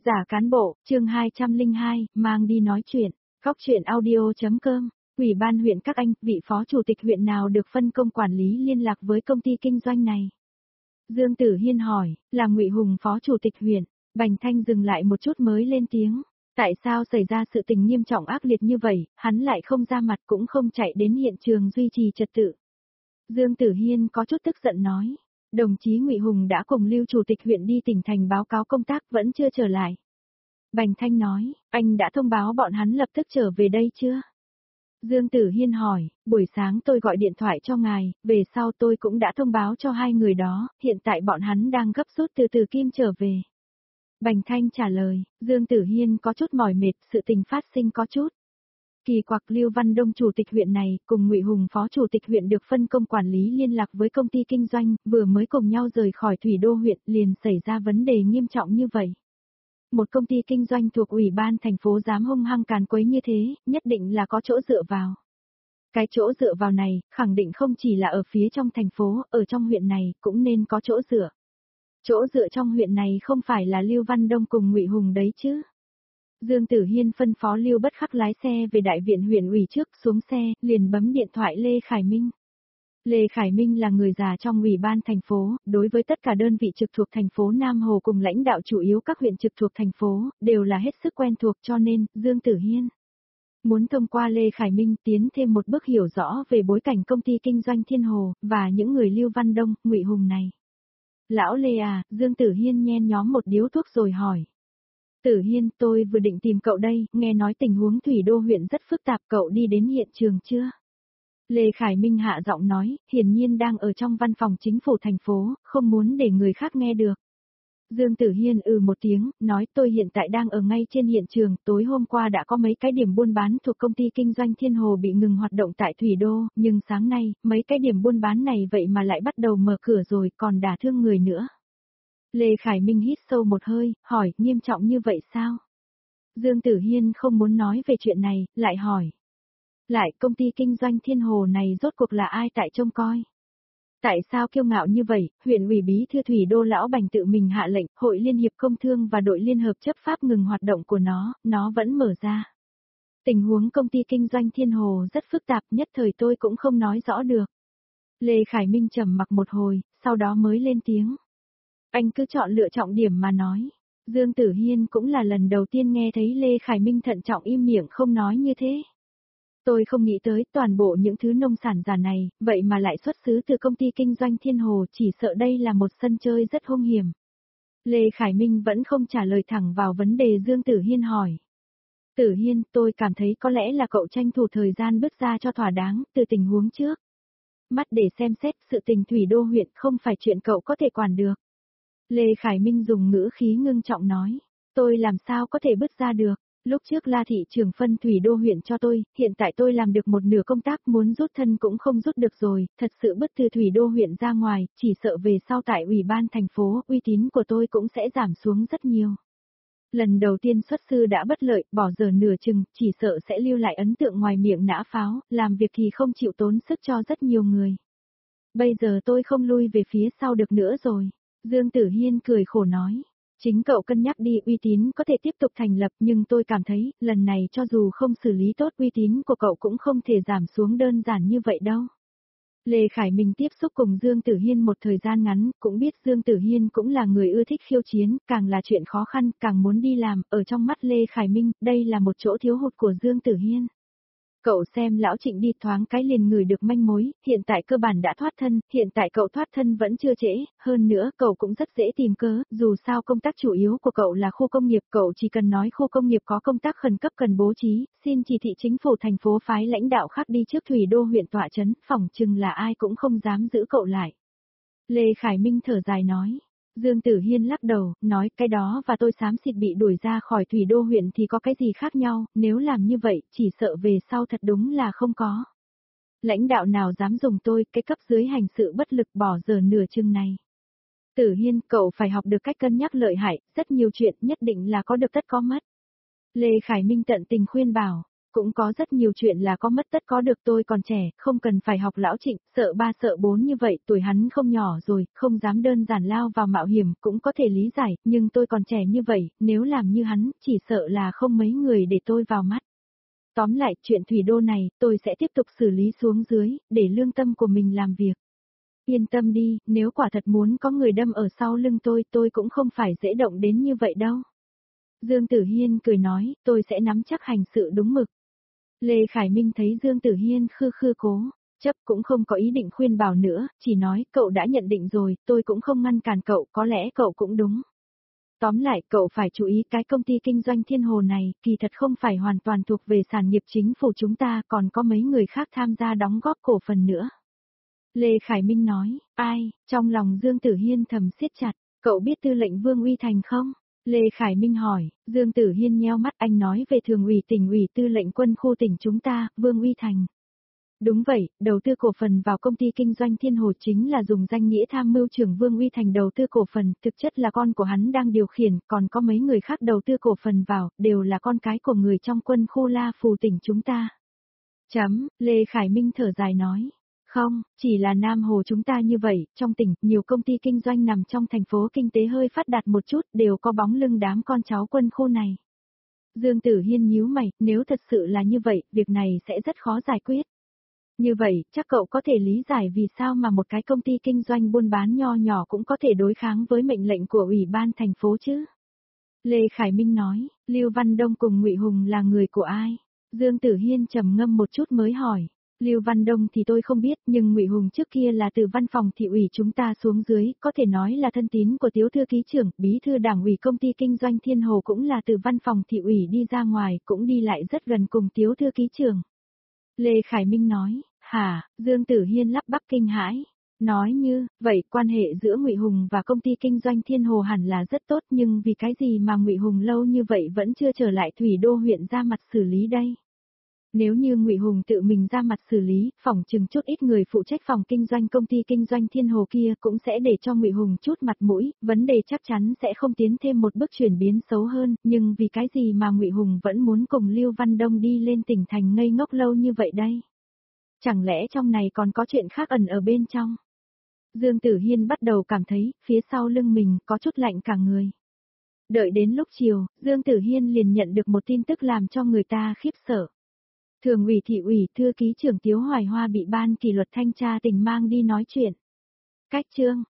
Giả cán bộ, chương 202, mang đi nói chuyện, góc chuyện audio.com, Ủy ban huyện các anh, vị phó chủ tịch huyện nào được phân công quản lý liên lạc với công ty kinh doanh này? Dương Tử Hiên hỏi, là Ngụy Hùng phó chủ tịch huyện. Bành Thanh dừng lại một chút mới lên tiếng. Tại sao xảy ra sự tình nghiêm trọng ác liệt như vậy, hắn lại không ra mặt cũng không chạy đến hiện trường duy trì trật tự. Dương Tử Hiên có chút tức giận nói. Đồng chí Ngụy Hùng đã cùng Lưu chủ tịch huyện đi tỉnh thành báo cáo công tác vẫn chưa trở lại. Bành Thanh nói, anh đã thông báo bọn hắn lập tức trở về đây chưa? Dương Tử Hiên hỏi, buổi sáng tôi gọi điện thoại cho ngài, về sau tôi cũng đã thông báo cho hai người đó, hiện tại bọn hắn đang gấp rút từ Từ Kim trở về. Bành Thanh trả lời, Dương Tử Hiên có chút mỏi mệt, sự tình phát sinh có chút. Kỳ quặc Lưu Văn Đông chủ tịch huyện này, cùng Ngụy Hùng phó chủ tịch huyện được phân công quản lý liên lạc với công ty kinh doanh, vừa mới cùng nhau rời khỏi Thủy Đô huyện, liền xảy ra vấn đề nghiêm trọng như vậy. Một công ty kinh doanh thuộc Ủy ban thành phố dám hung hăng càn quấy như thế, nhất định là có chỗ dựa vào. Cái chỗ dựa vào này, khẳng định không chỉ là ở phía trong thành phố, ở trong huyện này, cũng nên có chỗ dựa. Chỗ dựa trong huyện này không phải là Lưu Văn Đông cùng Ngụy Hùng đấy chứ. Dương Tử Hiên phân phó Lưu Bất Khắc lái xe về đại viện huyện ủy trước, xuống xe, liền bấm điện thoại Lê Khải Minh. Lê Khải Minh là người già trong ủy ban thành phố, đối với tất cả đơn vị trực thuộc thành phố Nam Hồ cùng lãnh đạo chủ yếu các huyện trực thuộc thành phố, đều là hết sức quen thuộc cho nên, Dương Tử Hiên muốn thông qua Lê Khải Minh tiến thêm một bước hiểu rõ về bối cảnh công ty kinh doanh Thiên Hồ, và những người Lưu Văn Đông, Ngụy Hùng này. Lão Lê à, Dương Tử Hiên nhen nhóm một điếu thuốc rồi hỏi. Tử Hiên, tôi vừa định tìm cậu đây, nghe nói tình huống Thủy Đô huyện rất phức tạp, cậu đi đến hiện trường chưa? Lê Khải Minh hạ giọng nói, hiển nhiên đang ở trong văn phòng chính phủ thành phố, không muốn để người khác nghe được. Dương Tử Hiên một tiếng, nói tôi hiện tại đang ở ngay trên hiện trường, tối hôm qua đã có mấy cái điểm buôn bán thuộc công ty kinh doanh Thiên Hồ bị ngừng hoạt động tại Thủy Đô, nhưng sáng nay, mấy cái điểm buôn bán này vậy mà lại bắt đầu mở cửa rồi, còn đả thương người nữa. Lê Khải Minh hít sâu một hơi, hỏi, nghiêm trọng như vậy sao? Dương Tử Hiên không muốn nói về chuyện này, lại hỏi. Lại công ty kinh doanh Thiên Hồ này rốt cuộc là ai tại trông coi? Tại sao kiêu ngạo như vậy, huyện ủy bí thư Thủy Đô lão Bành tự mình hạ lệnh, Hội Liên hiệp Công thương và đội Liên hợp chấp pháp ngừng hoạt động của nó vẫn mở ra. Tình huống công ty kinh doanh Thiên Hồ rất phức tạp, nhất thời tôi cũng không nói rõ được. Lê Khải Minh trầm mặc một hồi, sau đó mới lên tiếng. Anh cứ chọn lựa trọng điểm mà nói. Dương Tử Hiên cũng là lần đầu tiên nghe thấy Lê Khải Minh thận trọng im miệng không nói như thế. Tôi không nghĩ tới toàn bộ những thứ nông sản giả này, vậy mà lại xuất xứ từ công ty kinh doanh Thiên Hồ, chỉ sợ đây là một sân chơi rất hung hiểm. Lê Khải Minh vẫn không trả lời thẳng vào vấn đề Dương Tử Hiên hỏi. Tử Hiên, tôi cảm thấy có lẽ là cậu tranh thủ thời gian bước ra cho thỏa đáng, từ tình huống trước. Mắt để xem xét sự tình Thủy Đô huyện không phải chuyện cậu có thể quản được. Lê Khải Minh dùng ngữ khí ngưng trọng nói, tôi làm sao có thể bước ra được, lúc trước La thị trưởng phân Thủy Đô huyện cho tôi, hiện tại tôi làm được một nửa công tác muốn rút thân cũng không rút được rồi, thật sự bước từ Thủy Đô huyện ra ngoài, chỉ sợ về sau tại ủy ban thành phố, uy tín của tôi cũng sẽ giảm xuống rất nhiều. Lần đầu tiên xuất sư đã bất lợi, bỏ giờ nửa chừng, chỉ sợ sẽ lưu lại ấn tượng ngoài miệng nã pháo, làm việc thì không chịu tốn sức cho rất nhiều người. Bây giờ tôi không lui về phía sau được nữa rồi. Dương Tử Hiên cười khổ nói, chính cậu cân nhắc đi, uy tín có thể tiếp tục thành lập nhưng tôi cảm thấy, lần này cho dù không xử lý tốt uy tín của cậu cũng không thể giảm xuống đơn giản như vậy đâu. Lê Khải Minh tiếp xúc cùng Dương Tử Hiên một thời gian ngắn, cũng biết Dương Tử Hiên cũng là người ưa thích khiêu chiến, càng là chuyện khó khăn, càng muốn đi làm, ở trong mắt Lê Khải Minh, đây là một chỗ thiếu hụt của Dương Tử Hiên. Cậu xem lão Trịnh đi thoáng cái liền ngửi được manh mối, hiện tại cơ bản đã thoát thân, hiện tại cậu thoát thân vẫn chưa trễ, hơn nữa cậu cũng rất dễ tìm cớ, dù sao công tác chủ yếu của cậu là khu công nghiệp, cậu chỉ cần nói khu công nghiệp có công tác khẩn cấp cần bố trí, xin chỉ thị chính phủ thành phố phái lãnh đạo khác đi trước Thủy Đô huyện tọa trấn, phỏng chừng là ai cũng không dám giữ cậu lại. Lê Khải Minh thở dài nói. Dương Tử Hiên lắc đầu, nói cái đó và tôi xám xịt bị đuổi ra khỏi Thủy Đô huyện thì có cái gì khác nhau, nếu làm như vậy, chỉ sợ về sau thật đúng là không có. Lãnh đạo nào dám dùng tôi, cái cấp dưới hành sự bất lực bỏ giờ nửa chừng này. Tử Hiên, cậu phải học được cách cân nhắc lợi hại, rất nhiều chuyện nhất định là có được tất có mất. Lê Khải Minh tận tình khuyên bảo, Cũng có rất nhiều chuyện là có mất tất có được, tôi còn trẻ, không cần phải học lão Trịnh, sợ ba sợ bốn như vậy, tuổi hắn không nhỏ rồi, không dám đơn giản lao vào mạo hiểm, cũng có thể lý giải, nhưng tôi còn trẻ như vậy, nếu làm như hắn, chỉ sợ là không mấy người để tôi vào mắt. Tóm lại, chuyện thủy đô này, tôi sẽ tiếp tục xử lý xuống dưới, để lương tâm của mình làm việc. Yên tâm đi, nếu quả thật muốn có người đâm ở sau lưng tôi cũng không phải dễ động đến như vậy đâu. Dương Tử Hiên cười nói, tôi sẽ nắm chắc hành sự đúng mực. Lê Khải Minh thấy Dương Tử Hiên khư khư cố, chấp cũng không có ý định khuyên bảo nữa, chỉ nói cậu đã nhận định rồi, tôi cũng không ngăn cản cậu, có lẽ cậu cũng đúng. Tóm lại, cậu phải chú ý cái công ty kinh doanh Thiên Hồ này, kỳ thật không phải hoàn toàn thuộc về sản nghiệp chính phủ chúng ta, còn có mấy người khác tham gia đóng góp cổ phần nữa. Lê Khải Minh nói, ai, trong lòng Dương Tử Hiên thầm siết chặt, cậu biết tư lệnh Vương Uy Thành không? Lê Khải Minh hỏi, Dương Tử Hiên nheo mắt, anh nói về thường ủy tỉnh ủy tư lệnh quân khu tỉnh chúng ta, Vương Uy Thành. Đúng vậy, đầu tư cổ phần vào công ty kinh doanh Thiên Hồ chính là dùng danh nghĩa tham mưu trưởng Vương Uy Thành đầu tư cổ phần, thực chất là con của hắn đang điều khiển, còn có mấy người khác đầu tư cổ phần vào, đều là con cái của người trong quân khu La Phù tỉnh chúng ta. Lê Khải Minh thở dài nói. Không, chỉ là Nam Hồ chúng ta như vậy, trong tỉnh, nhiều công ty kinh doanh nằm trong thành phố kinh tế hơi phát đạt một chút, đều có bóng lưng đám con cháu quân khu này. Dương Tử Hiên nhíu mày, nếu thật sự là như vậy, việc này sẽ rất khó giải quyết. Như vậy, chắc cậu có thể lý giải vì sao mà một cái công ty kinh doanh buôn bán nho nhỏ cũng có thể đối kháng với mệnh lệnh của Ủy ban thành phố chứ. Lê Khải Minh nói, Lưu Văn Đông cùng Ngụy Hùng là người của ai? Dương Tử Hiên trầm ngâm một chút mới hỏi. Lưu Văn Đông thì tôi không biết, nhưng Ngụy Hùng trước kia là từ văn phòng thị ủy chúng ta xuống dưới, có thể nói là thân tín của Tiếu thư ký trưởng, bí thư đảng ủy công ty kinh doanh Thiên Hồ cũng là từ văn phòng thị ủy đi ra ngoài, cũng đi lại rất gần cùng Tiếu thư ký trưởng. Lê Khải Minh nói, hả, Dương Tử Hiên lắp bắp kinh hãi. Nói như, vậy quan hệ giữa Ngụy Hùng và công ty kinh doanh Thiên Hồ hẳn là rất tốt, nhưng vì cái gì mà Ngụy Hùng lâu như vậy vẫn chưa trở lại Thủy Đô huyện ra mặt xử lý đây? Nếu như Ngụy Hùng tự mình ra mặt xử lý, phỏng chừng chút ít người phụ trách phòng kinh doanh công ty kinh doanh Thiên Hồ kia cũng sẽ để cho Ngụy Hùng chút mặt mũi, vấn đề chắc chắn sẽ không tiến thêm một bước chuyển biến xấu hơn, nhưng vì cái gì mà Ngụy Hùng vẫn muốn cùng Lưu Văn Đông đi lên tỉnh thành ngây ngốc lâu như vậy đây? Chẳng lẽ trong này còn có chuyện khác ẩn ở bên trong? Dương Tử Hiên bắt đầu cảm thấy, phía sau lưng mình có chút lạnh cả người. Đợi đến lúc chiều, Dương Tử Hiên liền nhận được một tin tức làm cho người ta khiếp sợ. Thường ủy thị ủy thư ký trưởng Tiếu Hoài Hoa bị ban kỷ luật thanh tra tỉnh mang đi nói chuyện. Cách chương